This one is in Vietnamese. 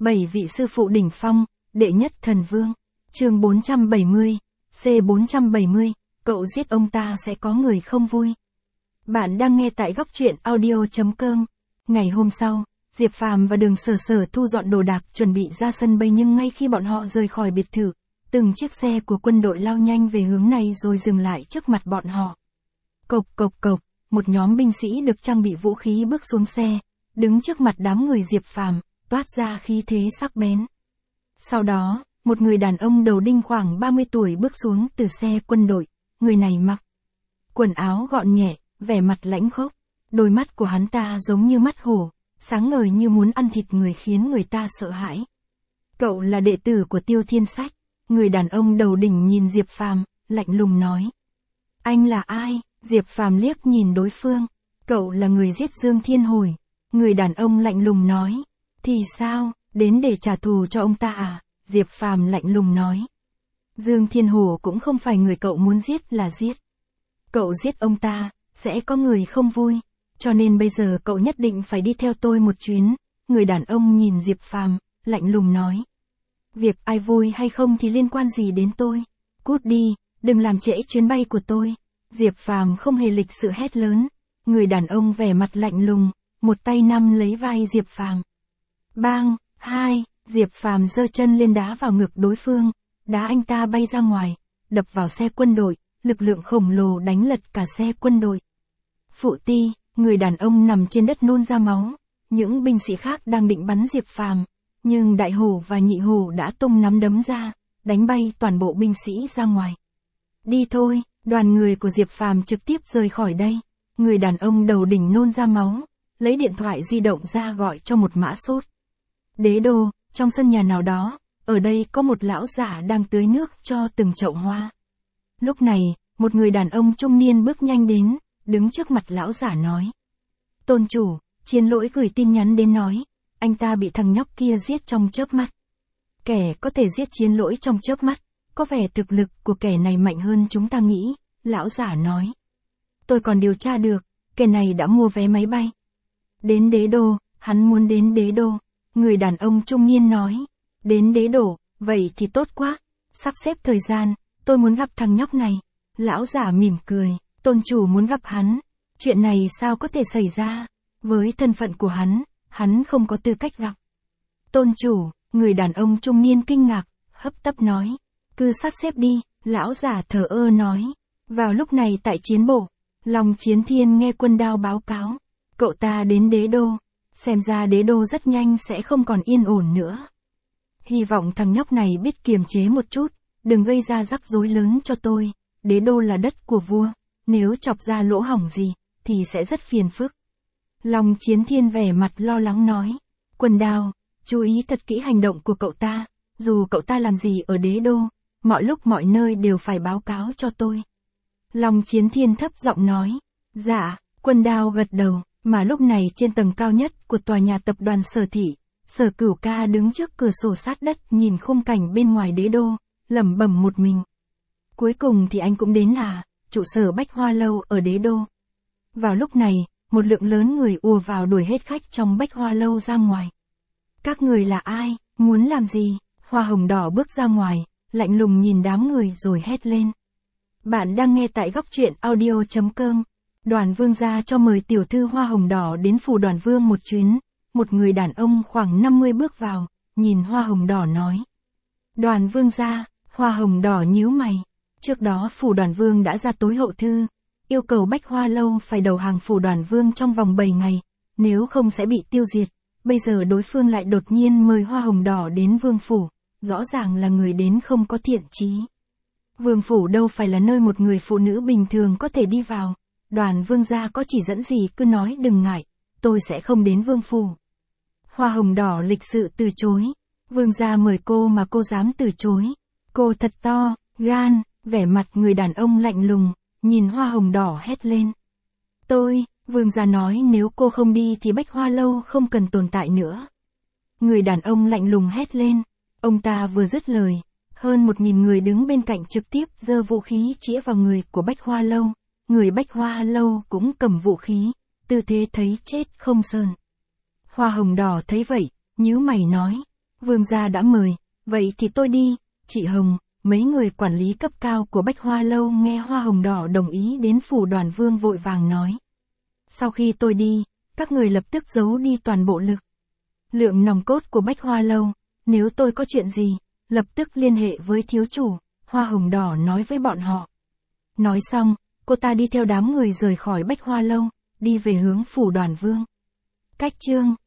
7 vị sư phụ đỉnh phong, đệ nhất thần vương. Chương 470, C470, cậu giết ông ta sẽ có người không vui. Bạn đang nghe tại góc truyện audio.com. Ngày hôm sau, Diệp Phàm và Đường Sở Sở thu dọn đồ đạc chuẩn bị ra sân bay, nhưng ngay khi bọn họ rời khỏi biệt thự, từng chiếc xe của quân đội lao nhanh về hướng này rồi dừng lại trước mặt bọn họ. Cộc cộc cộc, một nhóm binh sĩ được trang bị vũ khí bước xuống xe, đứng trước mặt đám người Diệp Phàm, toát ra khí thế sắc bén. Sau đó, một người đàn ông đầu đinh khoảng 30 tuổi bước xuống từ xe quân đội, người này mặc quần áo gọn nhẹ, vẻ mặt lãnh khốc, đôi mắt của hắn ta giống như mắt hổ, sáng ngời như muốn ăn thịt người khiến người ta sợ hãi. Cậu là đệ tử của Tiêu Thiên Sách, người đàn ông đầu đỉnh nhìn Diệp Phàm, lạnh lùng nói. Anh là ai? Diệp Phàm liếc nhìn đối phương. Cậu là người giết Dương Thiên Hồi. Người đàn ông lạnh lùng nói. Thì sao, đến để trả thù cho ông ta à? Diệp Phàm lạnh lùng nói. Dương Thiên Hồ cũng không phải người cậu muốn giết là giết. Cậu giết ông ta, sẽ có người không vui. Cho nên bây giờ cậu nhất định phải đi theo tôi một chuyến. Người đàn ông nhìn Diệp Phàm, lạnh lùng nói. Việc ai vui hay không thì liên quan gì đến tôi. Cút đi, đừng làm trễ chuyến bay của tôi. Diệp Phàm không hề lịch sự hét lớn. Người đàn ông vẻ mặt lạnh lùng, một tay nắm lấy vai Diệp Phàm. Bang, hai, Diệp Phàm giơ chân lên đá vào ngực đối phương, đá anh ta bay ra ngoài, đập vào xe quân đội, lực lượng khổng lồ đánh lật cả xe quân đội. Phụ ti, người đàn ông nằm trên đất nôn ra máu, những binh sĩ khác đang định bắn Diệp Phàm, nhưng đại hổ và nhị hổ đã tung nắm đấm ra, đánh bay toàn bộ binh sĩ ra ngoài. Đi thôi, đoàn người của Diệp Phàm trực tiếp rời khỏi đây. Người đàn ông đầu đỉnh nôn ra máu, lấy điện thoại di động ra gọi cho một mã sốt. Đế đô, trong sân nhà nào đó, ở đây có một lão giả đang tưới nước cho từng chậu hoa. Lúc này, một người đàn ông trung niên bước nhanh đến, đứng trước mặt lão giả nói. Tôn chủ, Chiến Lỗi gửi tin nhắn đến nói, anh ta bị thằng nhóc kia giết trong chớp mắt. Kẻ có thể giết Chiến Lỗi trong chớp mắt, có vẻ thực lực của kẻ này mạnh hơn chúng ta nghĩ, lão giả nói. Tôi còn điều tra được, kẻ này đã mua vé máy bay. Đến đế đô, hắn muốn đến đế đô. Người đàn ông trung niên nói. Đến đế đô, vậy thì tốt quá. Sắp xếp thời gian, tôi muốn gặp thằng nhóc này. Lão giả mỉm cười, tôn chủ muốn gặp hắn. Chuyện này sao có thể xảy ra? Với thân phận của hắn không có tư cách gặp. Tôn chủ, người đàn ông trung niên kinh ngạc, hấp tấp nói. Cứ sắp xếp đi, lão giả thờ ơ nói. Vào lúc này tại chiến bộ, Long Chiến Thiên nghe Quân Đao báo cáo. Cậu ta đến đế đô. Xem ra đế đô rất nhanh sẽ không còn yên ổn nữa. Hy vọng thằng nhóc này biết kiềm chế một chút, đừng gây ra rắc rối lớn cho tôi. Đế đô là đất của vua, nếu chọc ra lỗ hổng gì, thì sẽ rất phiền phức. Long Chiến Thiên vẻ mặt lo lắng nói. Quân Đao, chú ý thật kỹ hành động của cậu ta, dù cậu ta làm gì ở đế đô, mọi lúc mọi nơi đều phải báo cáo cho tôi. Long Chiến Thiên thấp giọng nói. Dạ, Quân Đao gật đầu. Mà lúc này trên tầng cao nhất của tòa nhà tập đoàn Sở Thị, Sở Cửu Ca đứng trước cửa sổ sát đất nhìn khung cảnh bên ngoài đế đô, lẩm bẩm một mình. Cuối cùng thì anh cũng đến à, trụ sở Bách Hoa Lâu ở đế đô. Vào lúc này, một lượng lớn người ùa vào đuổi hết khách trong Bách Hoa Lâu ra ngoài. Các người là ai, muốn làm gì? Hoa Hồng Đỏ bước ra ngoài, lạnh lùng nhìn đám người rồi hét lên. Bạn đang nghe tại góc truyện audio.com. Đoàn Vương gia cho mời tiểu thư Hoa Hồng Đỏ đến phủ Đoàn Vương một chuyến. Một người đàn ông khoảng 50 bước vào, nhìn Hoa Hồng Đỏ nói. Đoàn Vương gia, Hoa Hồng Đỏ nhíu mày. Trước đó phủ Đoàn Vương đã ra tối hậu thư, yêu cầu Bách Hoa Lâu phải đầu hàng phủ Đoàn Vương trong vòng 7 ngày, nếu không sẽ bị tiêu diệt. Bây giờ đối phương lại đột nhiên mời Hoa Hồng Đỏ đến Vương phủ, rõ ràng là người đến không có thiện chí. Vương phủ đâu phải là nơi một người phụ nữ bình thường có thể đi vào. Đoàn Vương gia có chỉ dẫn gì cứ nói đừng ngại, tôi sẽ không đến Vương phủ. Hoa Hồng Đỏ lịch sự từ chối. Vương gia mời cô mà cô dám từ chối. Cô thật to, gan, vẻ mặt người đàn ông lạnh lùng, nhìn Hoa Hồng Đỏ hét lên. Vương gia nói nếu cô không đi thì Bách Hoa Lâu không cần tồn tại nữa. Người đàn ông lạnh lùng hét lên. Ông ta vừa dứt lời, hơn 1000 người đứng bên cạnh trực tiếp giơ vũ khí chĩa vào người của Bách Hoa Lâu. Người Bách Hoa Lâu cũng cầm vũ khí, tư thế thấy chết không sờn. Hoa Hồng Đỏ thấy vậy, nhíu mày nói. Vương gia đã mời, vậy thì tôi đi, chị Hồng. Mấy người quản lý cấp cao của Bách Hoa Lâu nghe Hoa Hồng Đỏ đồng ý đến phủ Đoàn Vương vội vàng nói. Sau khi tôi đi, các người lập tức giấu đi toàn bộ lực lượng nòng cốt của Bách Hoa Lâu, nếu tôi có chuyện gì, lập tức liên hệ với thiếu chủ, Hoa Hồng Đỏ nói với bọn họ. Nói xong, cô ta đi theo đám người rời khỏi Bách Hoa Lâu, đi về hướng phủ Đoàn Vương. Cách chương